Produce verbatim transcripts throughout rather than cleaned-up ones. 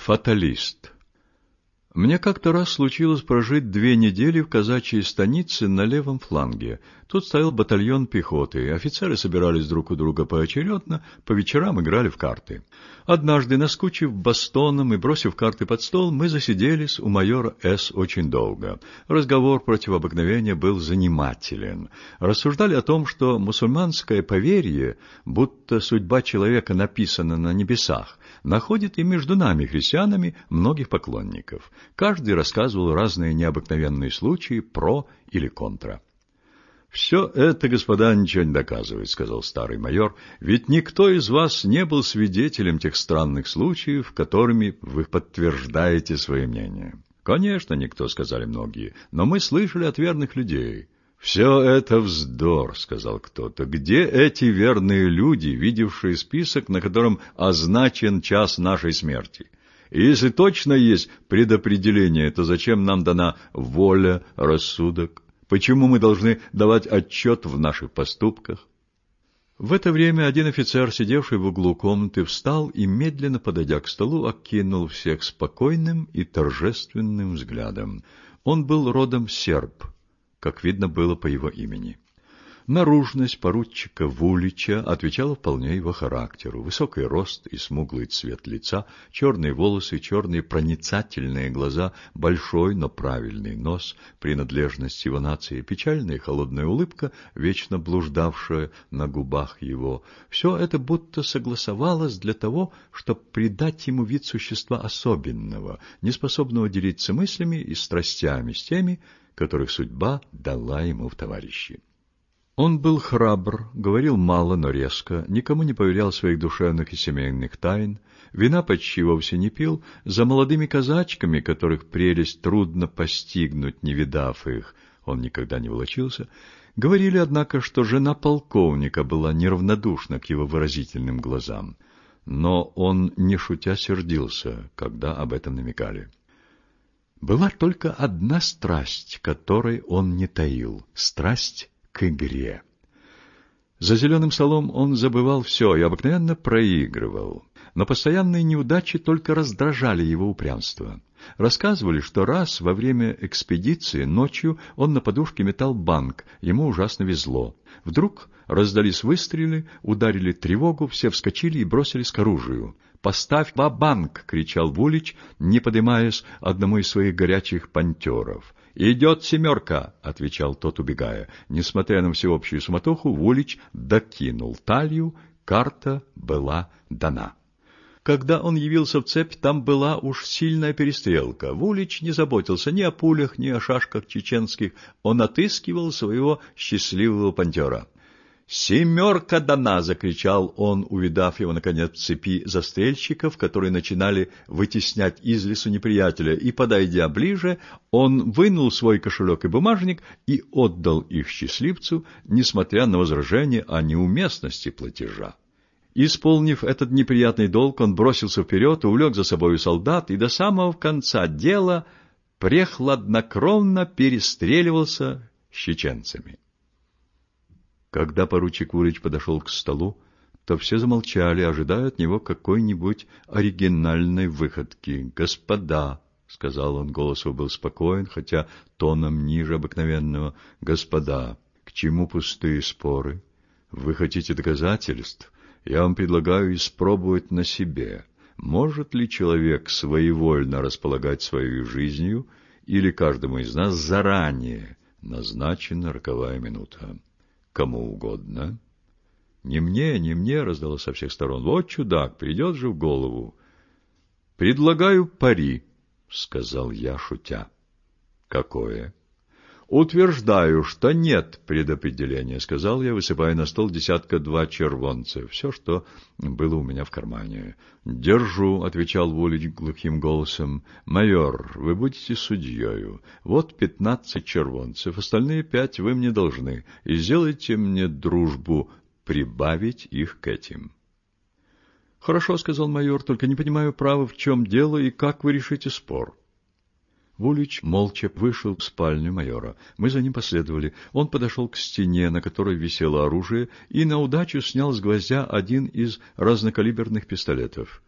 Фаталист. Мне как-то раз случилось прожить две недели в казачьей станице на левом фланге. Тут стоял батальон пехоты, офицеры собирались друг у друга поочередно, по вечерам играли в карты. Однажды, наскучив бастоном и бросив карты под стол, мы засиделись у майора С. очень долго. Разговор против обыкновения был занимателен. Рассуждали о том, что мусульманское поверье, будто судьба человека написана на небесах, находит и между нами, христианами, многих поклонников. Каждый рассказывал разные необыкновенные случаи про или контра. «Все это, господа, ничего не доказывает», — сказал старый майор, «ведь никто из вас не был свидетелем тех странных случаев, которыми вы подтверждаете свои мнения». «Конечно, никто», — сказали многие, — «но мы слышали от верных людей». «Все это вздор», — сказал кто-то. «Где эти верные люди, видевшие список, на котором означен час нашей смерти? И если точно есть предопределение, то зачем нам дана воля, рассудок? Почему мы должны давать отчет в наших поступках?» В это время один офицер, сидевший в углу комнаты, встал и, медленно подойдя к столу, окинул всех спокойным и торжественным взглядом. Он был родом серб, как видно было по его имени. Наружность поручика Вулича отвечала вполне его характеру. Высокий рост и смуглый цвет лица, черные волосы, черные проницательные глаза, большой, но правильный нос, принадлежность его нации, печальная и холодная улыбка, вечно блуждавшая на губах его. Все это будто согласовалось для того, чтобы придать ему вид существа особенного, неспособного делиться мыслями и страстями с теми, которых судьба дала ему в товарищи. Он был храбр, говорил мало, но резко, никому не поверял своих душевных и семейных тайн, вина почти вовсе не пил, за молодыми казачками, которых прелесть трудно постигнуть, не видав их, он никогда не волочился. Говорили, однако, что жена полковника была неравнодушна к его выразительным глазам, но он, не шутя, сердился, когда об этом намекали. Была только одна страсть, которой он не таил — страсть к игре. За зеленым столом он забывал все и обыкновенно проигрывал, но постоянные неудачи только раздражали его упрямство. Рассказывали, что раз во время экспедиции ночью он на подушке метал банк, ему ужасно везло. Вдруг раздались выстрелы, ударили тревогу, все вскочили и бросились к оружию. «Поставь ва-банк!» — кричал Вулич, не подымаясь одному из своих горячих пантеров. «Идет семерка!» — отвечал тот, убегая. Несмотря на всеобщую суматоху, Вулич докинул талью, карта была дана. Когда он явился в цепь, там была уж сильная перестрелка. Вулич не заботился ни о пулях, ни о шашках чеченских. Он отыскивал своего счастливого пантера. «Семерка дана!» — закричал он, увидав его, наконец, в цепи застрельщиков, которые начинали вытеснять из лесу неприятеля, и, подойдя ближе, он вынул свой кошелек и бумажник и отдал их счастливцу, несмотря на возражение о неуместности платежа. Исполнив этот неприятный долг, он бросился вперед, увлек за собою солдат и до самого конца дела прехладнокровно перестреливался с чеченцами. Когда поручик Вулич подошел к столу, то все замолчали, ожидая от него какой-нибудь оригинальной выходки. «Господа», — сказал он, голос его был спокоен, хотя тоном ниже обыкновенного, — «господа, к чему пустые споры? Вы хотите доказательств? Я вам предлагаю испробовать на себе. Может ли человек своевольно располагать своей жизнью, или каждому из нас заранее назначена роковая минута? Кому угодно». «Не мне, не мне», — раздалось со всех сторон. «Вот чудак, придет же в голову». «Предлагаю пари», — сказал я, шутя. «Какое?» «Утверждаю, что нет предопределения», — сказал я, высыпая на стол десятка-два червонцев, все, что было у меня в кармане. «Держу», — отвечал Вулич глухим голосом. «Майор, вы будете судьею. Вот пятнадцать червонцев, остальные пять вы мне должны, и сделайте мне дружбу прибавить их к этим». «Хорошо», — сказал майор, — «только не понимаю, право, в чем дело и как вы решите спор». Вулич молча вышел в спальню майора. Мы за ним последовали. Он подошел к стене, на которой висело оружие, и на удачу снял с гвоздя один из разнокалиберных пистолетов.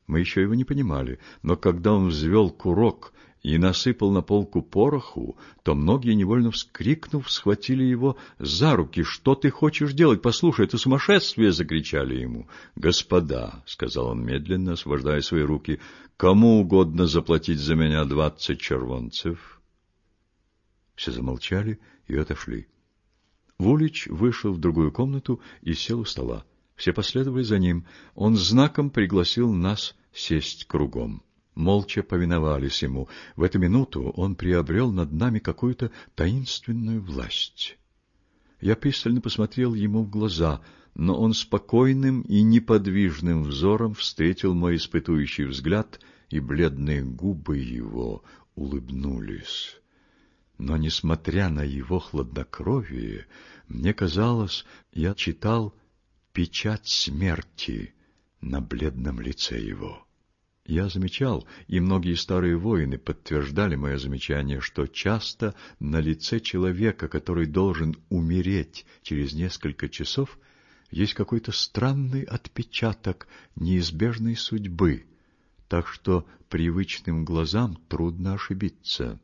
Мы еще его не понимали, но когда он взвел курок и насыпал на полку пороху, то многие, невольно вскрикнув, схватили его за руки. «Что ты хочешь делать? Послушай, это сумасшествие!» — закричали ему. «Господа», — сказал он медленно, освобождая свои руки, — «кому угодно заплатить за меня двадцать червонцев?» Все замолчали и отошли. Вулич вышел в другую комнату и сел у стола. Все последовали за ним. Он знаком пригласил нас сесть кругом. Молча повиновались ему. В эту минуту он приобрел над нами какую-то таинственную власть. Я пристально посмотрел ему в глаза, но он спокойным и неподвижным взором встретил мой испытующий взгляд, и бледные губы его улыбнулись. Но, несмотря на его хладнокровие, мне казалось, я читал печать смерти на бледном лице его. Я замечал, и многие старые воины подтверждали мое замечание, что часто на лице человека, который должен умереть через несколько часов, есть какой-то странный отпечаток неизбежной судьбы, так что привычным глазам трудно ошибиться.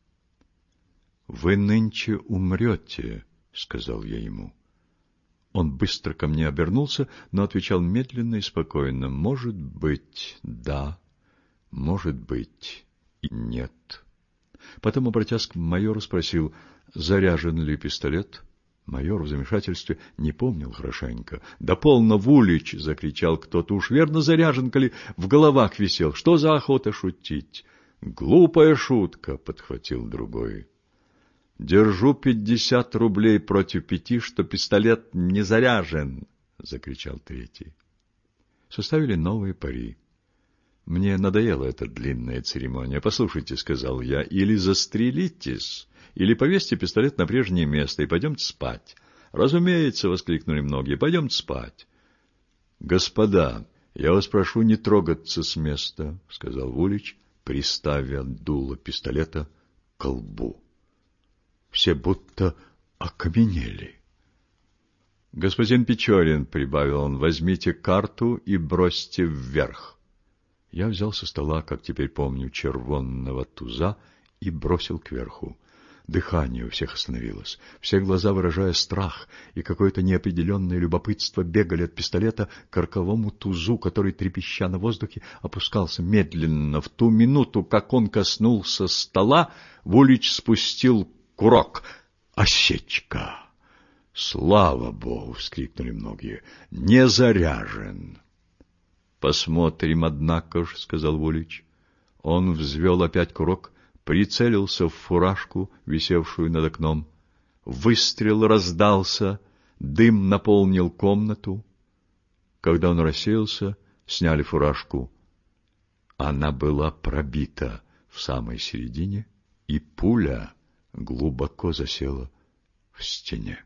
«Вы нынче умрете», — сказал я ему. Он быстро ко мне обернулся, но отвечал медленно и спокойно: «Может быть, да, может быть и нет». Потом, обратясь к майору, спросил: «Заряжен ли пистолет?» Майор в замешательстве не помнил хорошенько. «Да полно, Вулич!» — закричал кто-то. «Уж верно заряжен, коли в головах висел. Что за охота шутить?» «Глупая шутка!» — подхватил другой. «Держу пятьдесят рублей против пяти, что пистолет не заряжен!» — закричал третий. Составили новые пари. Мне надоела эта длинная церемония. «Послушайте», — сказал я, — «или застрелитесь, или повесьте пистолет на прежнее место и пойдемте спать». «Разумеется», — воскликнули многие, — «пойдемте спать». «Господа, я вас прошу не трогаться с места», — сказал Вулич, приставя дуло пистолета к колбу. Все будто окаменели. «Господин Печорин», — прибавил он, — «возьмите карту и бросьте вверх». Я взял со стола, как теперь помню, червонного туза и бросил кверху. Дыхание у всех остановилось. Все глаза, выражая страх и какое-то неопределенное любопытство, бегали от пистолета к роковому тузу, который, трепеща на воздухе, опускался медленно. В ту минуту, как он коснулся стола, Вулич спустил курок. «Осечка!» «Слава Богу!» — вскрикнули многие. «Не заряжен!» «Посмотрим, однако ж», — сказал Вулич. Он взвел опять курок, прицелился в фуражку, висевшую над окном. Выстрел раздался, дым наполнил комнату. Когда он рассеялся, сняли фуражку. Она была пробита в самой середине, и пуля глубоко засела в стене.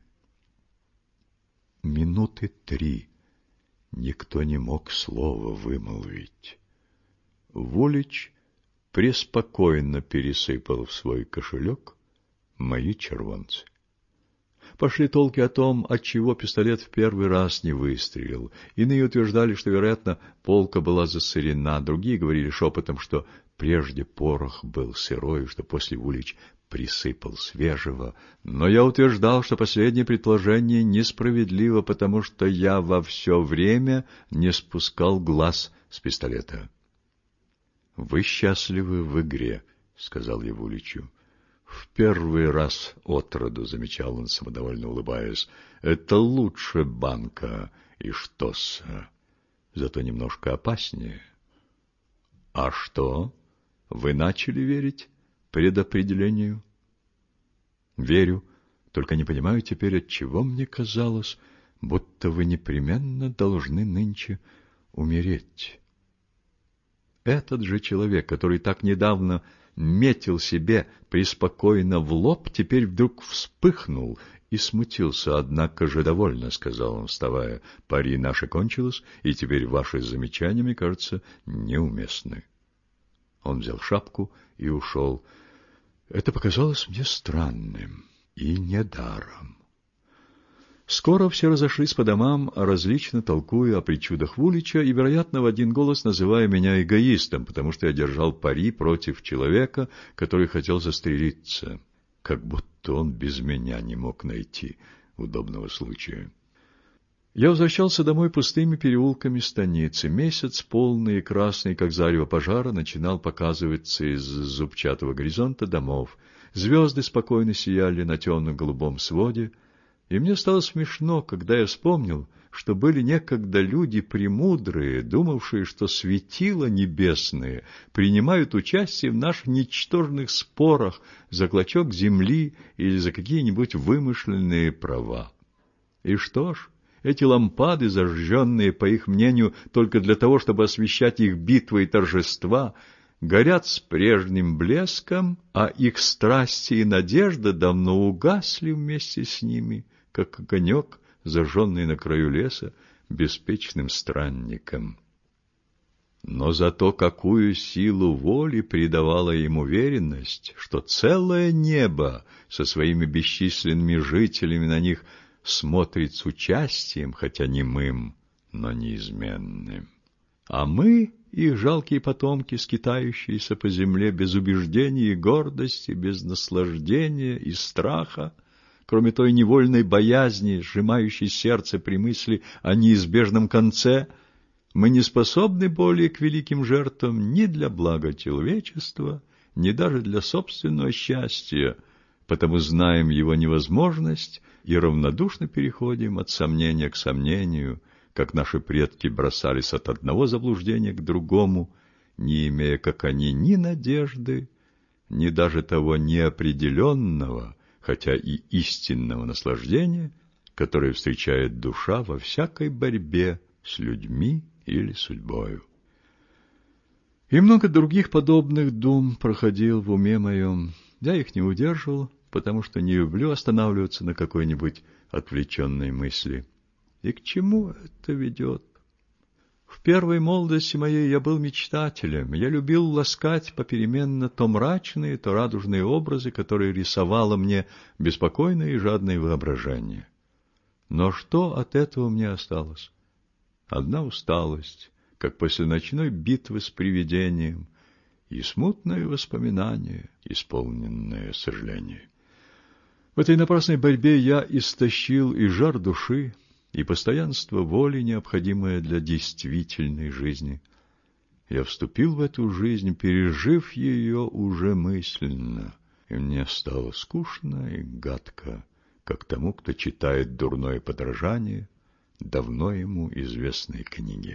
Минуты три никто не мог слова вымолвить. Вулич преспокойно пересыпал в свой кошелек мои червонцы. Пошли толки о том, отчего пистолет в первый раз не выстрелил. Иные утверждали, что, вероятно, полка была засорена. Другие говорили шепотом, что прежде порох был сырой, что после Вулич присыпал свежего. Но я утверждал, что последнее предположение несправедливо, потому что я во все время не спускал глаз с пистолета. «Вы счастливы в игре», — сказал я Вуличу. «В первый раз отроду», — замечал он, самодовольно улыбаясь. «Это лучше банка, и что-с, зато немножко опаснее». «А что? Вы начали верить предопределению?» «Верю, только не понимаю теперь, отчего мне казалось, будто вы непременно должны нынче умереть». Этот же человек, который так недавно метил себе преспокойно в лоб, теперь вдруг вспыхнул и смутился. «Однако же довольно», — сказал он, вставая, — «пари наше кончилось, и теперь ваши замечания, мне кажется, неуместны». Он взял шапку и ушел. Это показалось мне странным и недаром. Скоро все разошлись по домам, различно толкуя о причудах Вулича и, вероятно, в один голос называя меня эгоистом, потому что я держал пари против человека, который хотел застрелиться, как будто он без меня не мог найти удобного случая. Я возвращался домой пустыми переулками станицы. Месяц, полный и красный, как зарево пожара, начинал показываться из зубчатого горизонта домов. Звезды спокойно сияли на темном голубом своде, и мне стало смешно, когда я вспомнил, что были некогда люди премудрые, думавшие, что светила небесные принимают участие в наших ничтожных спорах за клочок земли или за какие-нибудь вымышленные права. И что ж, эти лампады, зажженные, по их мнению, только для того, чтобы освещать их битвы и торжества, горят с прежним блеском, а их страсти и надежда давно угасли вместе с ними, как огонек, зажженный на краю леса беспечным странником. Но зато какую силу воли придавала им уверенность, что целое небо со своими бесчисленными жителями на них смотрит с участием, хотя немым, но неизменным. А мы, их жалкие потомки, скитающиеся по земле без убеждений и гордости, без наслаждения и страха, кроме той невольной боязни, сжимающей сердце при мысли о неизбежном конце, мы не способны более к великим жертвам ни для блага человечества, ни даже для собственного счастья, потому знаем его невозможность и равнодушно переходим от сомнения к сомнению, как наши предки бросались от одного заблуждения к другому, не имея, как они, ни надежды, ни даже того неопределенного, хотя и истинного наслаждения, которое встречает душа во всякой борьбе с людьми или судьбою. И много других подобных дум проходил в уме моем. Я их не удерживал, потому что не люблю останавливаться на какой-нибудь отвлеченной мысли. И к чему это ведет? В первой молодости моей я был мечтателем. Я любил ласкать попеременно то мрачные, то радужные образы, которые рисовало мне беспокойное и жадное воображение. Но что от этого мне осталось? Одна усталость, как после ночной битвы с привидением, и смутное воспоминание, исполненное сожаление. В этой напрасной борьбе я истощил и жар души, и постоянство воли, необходимое для действительной жизни. Я вступил в эту жизнь, пережив ее уже мысленно, и мне стало скучно и гадко, как тому, кто читает дурное подражание давно ему известной книги.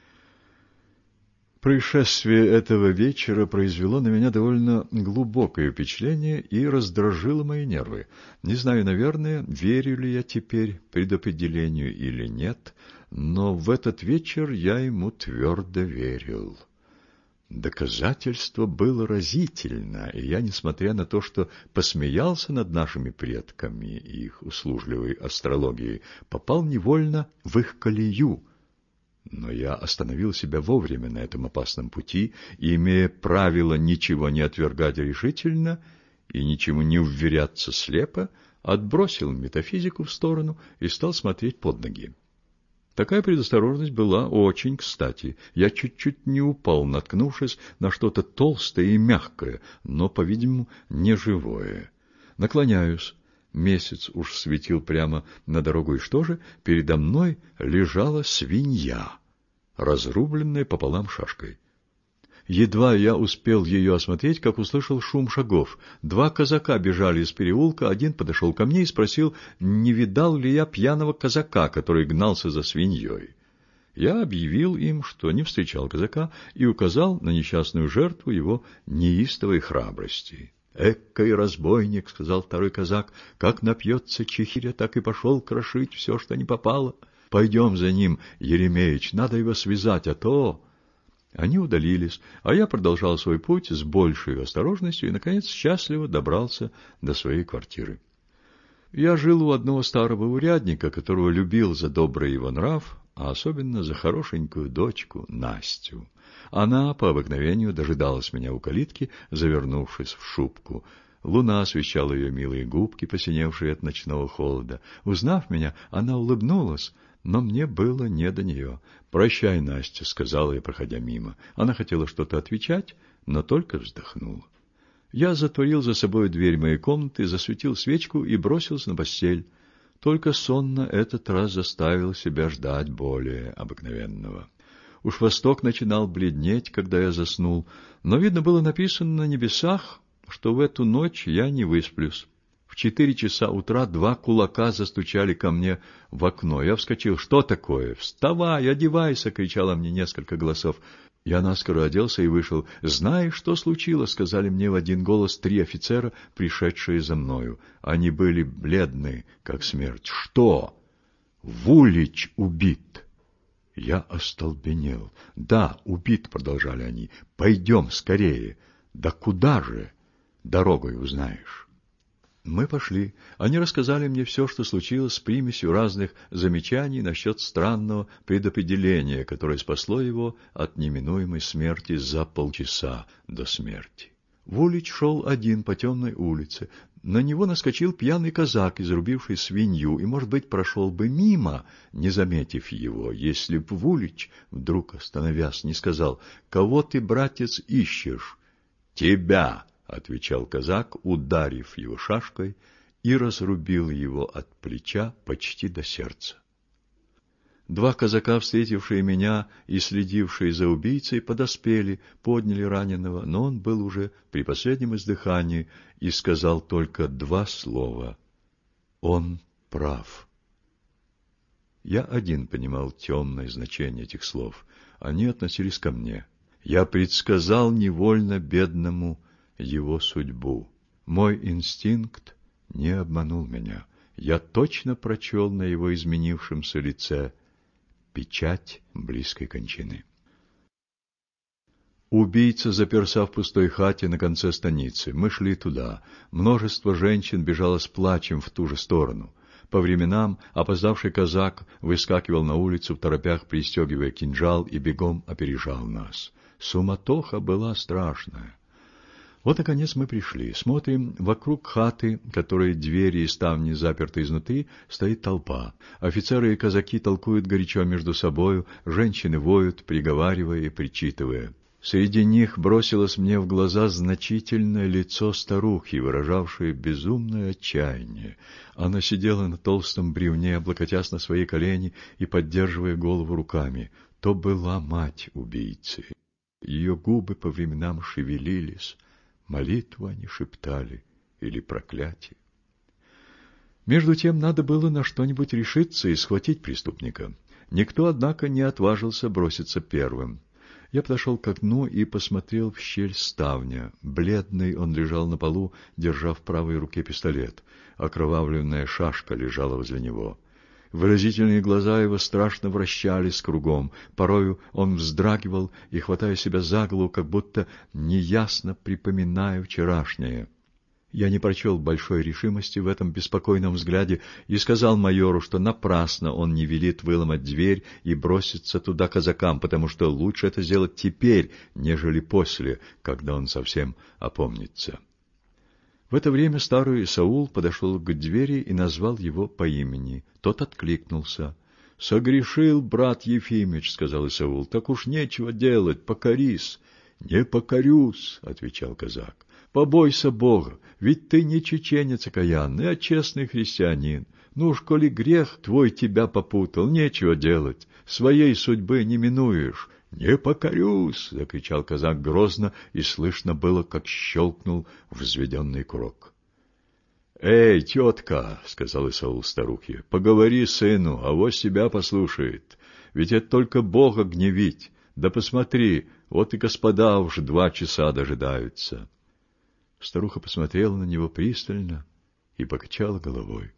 Происшествие этого вечера произвело на меня довольно глубокое впечатление и раздражило мои нервы. Не знаю, наверное, верю ли я теперь предопределению или нет, но в этот вечер я ему твердо верил. Доказательство было разительно, и я, несмотря на то, что посмеялся над нашими предками и их услужливой астрологией, попал невольно в их колею. Но я остановил себя вовремя на этом опасном пути и, имея правило ничего не отвергать решительно и ничему не уверяться слепо, отбросил метафизику в сторону и стал смотреть под ноги. Такая предосторожность была очень кстати. Я чуть-чуть не упал, наткнувшись на что-то толстое и мягкое, но, по-видимому, не живое. Наклоняюсь. Месяц уж светил прямо на дорогу, и что же? Передо мной лежала свинья, разрубленная пополам шашкой. Едва я успел ее осмотреть, как услышал шум шагов. Два казака бежали из переулка, один подошел ко мне и спросил, не видал ли я пьяного казака, который гнался за свиньей. Я объявил им, что не встречал казака, и указал на несчастную жертву его неистовой храбрости. «Эккой разбойник», — сказал второй казак, — «как напьется чехиря, так и пошел крошить все, что не попало. Пойдем за ним, Еремеич, надо его связать, а то...» Они удалились, а я продолжал свой путь с большей осторожностью и, наконец, счастливо добрался до своей квартиры. Я жил у одного старого урядника, которого любил за добрый его нрав, а особенно за хорошенькую дочку Настю. Она по обыкновению дожидалась меня у калитки, завернувшись в шубку. Луна освещала ее милые губки, посиневшие от ночного холода. Узнав меня, она улыбнулась, но мне было не до нее. «Прощай, Настя», — сказала я, проходя мимо. Она хотела что-то отвечать, но только вздохнула. Я затворил за собой дверь моей комнаты, засветил свечку и бросился на постель. Только сон на этот раз заставил себя ждать более обыкновенного. Уж восток начинал бледнеть, когда я заснул, но, видно, было написано на небесах, что в эту ночь я не высплюсь. В четыре часа утра два кулака застучали ко мне в окно. Я вскочил. «Что такое? Вставай, одевайся!» — кричало мне несколько голосов. Я наскоро оделся и вышел. «Знаешь, что случилось?» — сказали мне в один голос три офицера, пришедшие за мною. Они были бледны, как смерть. «Что?» «Вулич убит!» Я остолбенел. «Да, убит», — продолжали они. «Пойдем скорее». «Да куда же?» «Дорогой узнаешь». Мы пошли. Они рассказали мне все, что случилось, с примесью разных замечаний насчет странного предопределения, которое спасло его от неминуемой смерти за полчаса до смерти. Вулич шел один по темной улице. На него наскочил пьяный казак, изрубивший свинью, и, может быть, прошел бы мимо, не заметив его, если б Вулич, вдруг остановясь, не сказал: «Кого ты, братец, ищешь?» «Тебя!» — отвечал казак, ударив его шашкой, и разрубил его от плеча почти до сердца. Два казака, встретившие меня и следившие за убийцей, подоспели, подняли раненого, но он был уже при последнем издыхании и сказал только два слова: «Он прав». Я один понимал темное значение этих слов. Они относились ко мне. Я предсказал невольно бедному его судьбу. Мой инстинкт не обманул меня. Я точно прочел на его изменившемся лице печать близкой кончины. Убийца заперся в пустой хате на конце станицы. Мы шли туда. Множество женщин бежало с плачем в ту же сторону. По временам опоздавший казак выскакивал на улицу в торопях, пристегивая кинжал, и бегом опережал нас. Суматоха была страшная. Вот, наконец, мы пришли. Смотрим, вокруг хаты, которой двери и ставни заперты изнутри, стоит толпа. Офицеры и казаки толкуют горячо между собою, женщины воют, приговаривая и причитывая. Среди них бросилось мне в глаза значительное лицо старухи, выражавшее безумное отчаяние. Она сидела на толстом бревне, облокотясь на свои колени и поддерживая голову руками. То была мать убийцы. Ее губы по временам шевелились. Молитву они шептали или проклятие. Между тем надо было на что-нибудь решиться и схватить преступника. Никто, однако, не отважился броситься первым. Я подошел к окну и посмотрел в щель ставня. Бледный он лежал на полу, держа в правой руке пистолет. Окровавленная шашка лежала возле него. Выразительные глаза его страшно вращались кругом. Порою он вздрагивал и, хватая себя за голову, как будто неясно припоминая вчерашнее. Я не прочел большой решимости в этом беспокойном взгляде и сказал майору, что напрасно он не велит выломать дверь и броситься туда казакам, потому что лучше это сделать теперь, нежели после, когда он совсем опомнится. В это время старый Исаул подошел к двери и назвал его по имени. Тот откликнулся. — Согрешил, брат Ефимыч, — сказал Исаул, — так уж нечего делать, покорись. — Не покорюсь, — отвечал казак. — Побойся Бога, ведь ты не чеченец окаянный, а честный христианин. Ну уж, коли грех твой тебя попутал, нечего делать, своей судьбы не минуешь. — Не покорюсь! — закричал казак грозно, и слышно было, как щелкнул взведенный курок. — Эй, тетка! — сказал Исаул старухе. — Поговори сыну, авось себя послушает. Ведь это только Бога гневить. Да посмотри, вот и господа уж два часа дожидаются. Старуха посмотрела на него пристально и покачала головой.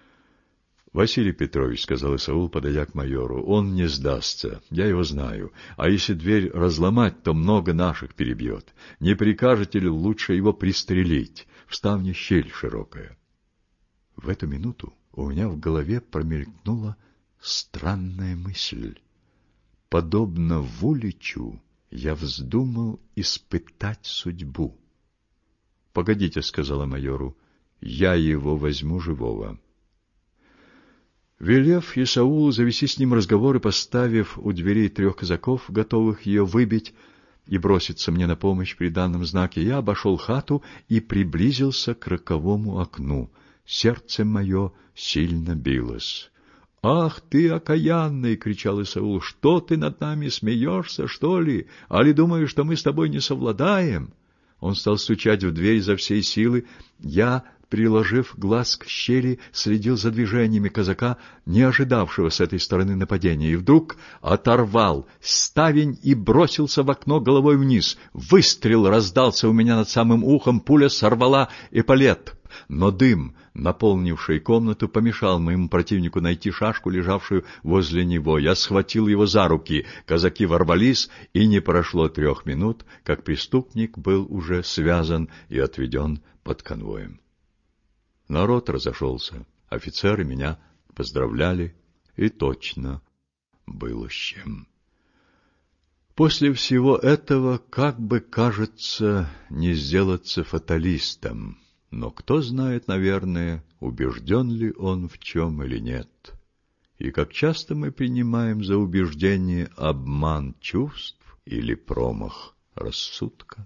— Василий Петрович, — сказал Исаул, подойдя к майору, — он не сдастся, я его знаю. А если дверь разломать, то много наших перебьет. Не прикажете ли лучше его пристрелить? В ставне щель широкая. В эту минуту у меня в голове промелькнула странная мысль. Подобно Вуличу я вздумал испытать судьбу. «Погодите», — сказала майору, — «я его возьму живого». Велев Исаулу завести с ним разговор и поставив у дверей трех казаков, готовых ее выбить и броситься мне на помощь при данном знаке, я обошел хату и приблизился к роковому окну. Сердце мое сильно билось. «Ах ты, окаянный!» — кричал Исаул. «Что ты над нами смеешься, что ли? Али думаешь, что мы с тобой не совладаем?» Он стал стучать в дверь изо всей силы. Я, приложив глаз к щели, следил за движениями казака, не ожидавшего с этой стороны нападения, и вдруг оторвал ставень и бросился в окно головой вниз. Выстрел раздался у меня над самым ухом, пуля сорвала эполет. Но дым, наполнивший комнату, помешал моему противнику найти шашку, лежавшую возле него. Я схватил его за руки. Казаки ворвались, и не прошло трех минут, как преступник был уже связан и отведен под конвоем. Народ разошелся. Офицеры меня поздравляли, и точно было с чем. После всего этого, как бы, кажется, не сделаться фаталистом. Но кто знает, наверное, убежден ли он в чем или нет. И как часто мы принимаем за убеждение обман чувств или промах рассудка.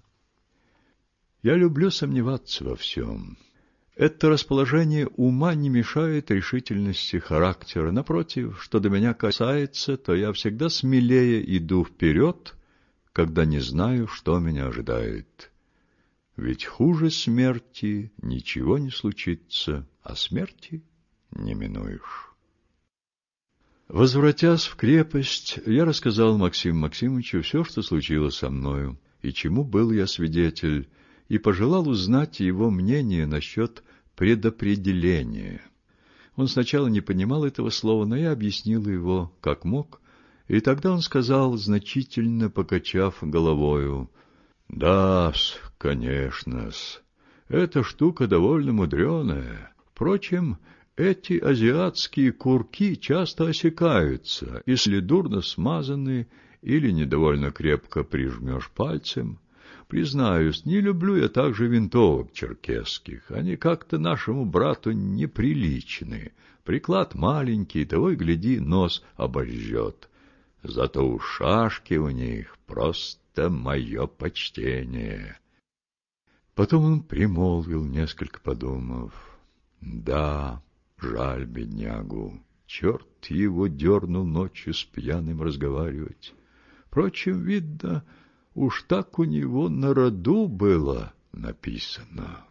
Я люблю сомневаться во всем. Это расположение ума не мешает решительности характера. Напротив, что до меня касается, то я всегда смелее иду вперед, когда не знаю, что меня ожидает. Ведь хуже смерти ничего не случится, а смерти не минуешь. Возвратясь в крепость, я рассказал Максиму Максимовичу все, что случилось со мною, и чему был я свидетель, и пожелал узнать его мнение насчет предопределения. Он сначала не понимал этого слова, но я объяснил его, как мог, и тогда он сказал, значительно покачав головою: «Да-с, конечно-с, эта штука довольно мудреная. Впрочем, эти азиатские курки часто осекаются, если дурно смазаны или недовольно крепко прижмешь пальцем. Признаюсь, не люблю я также винтовок черкесских, они как-то нашему брату неприличны. Приклад маленький, того и гляди, нос обожжет. Зато у шашки у них просто мое почтение». Потом он примолвил, несколько подумав: «Да, жаль беднягу, черт его дернул ночью с пьяным разговаривать. Впрочем, видно, уж так у него на роду было написано».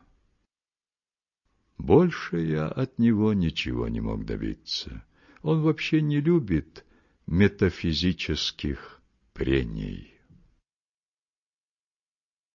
Больше я от него ничего не мог добиться. Он вообще не любит метафизических прений.